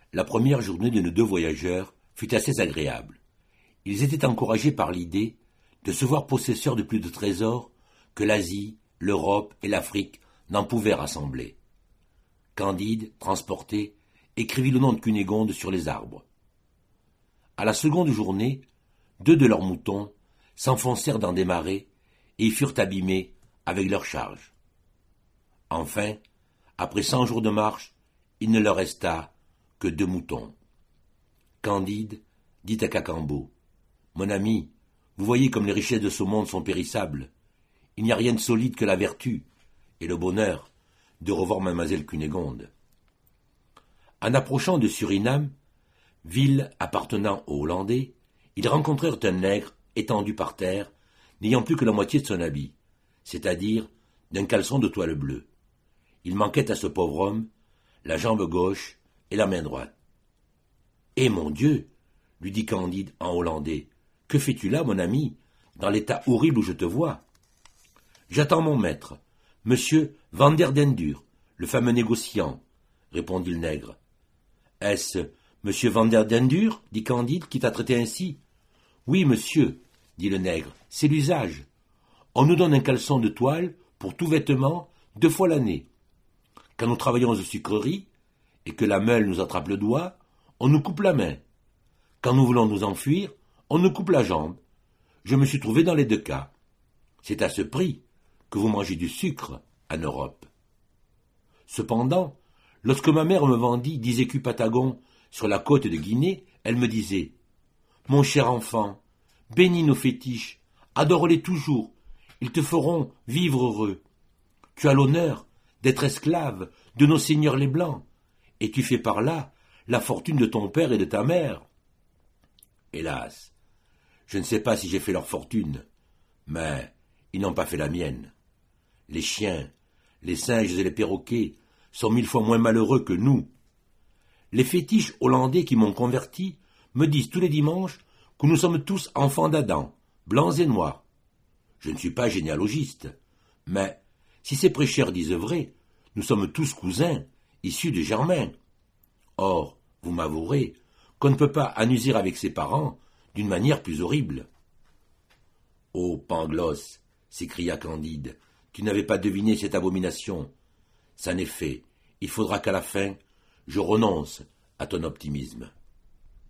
La première journée de nos deux voyageurs fut assez agréable. Ils étaient encouragés par l'idée de se voir possesseurs de plus de trésors que l'Asie, l'Europe et l'Afrique n'en pouvaient rassembler. Candide, transporté, écrivit le nom de Cunégonde sur les arbres. À la seconde journée, 2 de leurs moutons s'enfoncèrent dans des marais et y furent abîmés avec leurs charges. Enfin, après 100 jours de marche, il ne leur resta que 2 moutons. Candide dit à Cacambo, « Mon ami, vous voyez comme les richesses de ce monde sont périssables. Il n'y a rien de solide que la vertu et le bonheur de revoir mademoiselle Cunégonde. » En approchant de Suriname, ville appartenant aux Hollandais, ils rencontrèrent un nègre étendu par terre, n'ayant plus que la moitié de son habit, c'est-à-dire d'un caleçon de toile bleue. Il manquait à ce pauvre homme la jambe gauche et la main droite. « Eh mon Dieu !» lui dit Candide en hollandais, « que fais-tu là, mon ami, dans l'état horrible où je te vois ?»« J'attends mon maître, monsieur Vanderdendur, le fameux négociant, » répondit le nègre. « Est-ce monsieur Vanderdendur, dit Candide, qui t'a traité ainsi ? » « Oui, monsieur, dit le nègre, c'est l'usage. On nous donne un caleçon de toile pour tout vêtement 2 fois l'année. Quand nous travaillons aux sucreries et que la meule nous attrape le doigt, on nous coupe la main. Quand nous voulons nous enfuir, on nous coupe la jambe. Je me suis trouvé dans les 2 cas. C'est à ce prix que vous mangez du sucre en Europe. Cependant, lorsque ma mère me vendit 10 écus patagons sur la côte de Guinée, elle me disait « Mon cher enfant, bénis nos fétiches, adore-les toujours, ils te feront vivre heureux. Tu as l'honneur d'être esclave de nos seigneurs les Blancs, et tu fais par là la fortune de ton père et de ta mère. » Hélas, je ne sais pas si j'ai fait leur fortune, mais ils n'ont pas fait la mienne. Les chiens, les singes et les perroquets sont 1000 fois moins malheureux que nous. Les fétiches hollandais qui m'ont converti me disent tous les dimanches que nous sommes tous enfants d'Adam, blancs et noirs. Je ne suis pas généalogiste, mais si ces prêcheurs disent vrai, nous sommes tous cousins, issus de Germain. Or, vous m'avouerez qu'on ne peut pas en user avec ses parents d'une manière plus horrible. « Ô Pangloss, s'écria Candide, tu n'avais pas deviné cette abomination. Ça n'est fait, il faudra qu'à la fin, je renonce à ton optimisme. »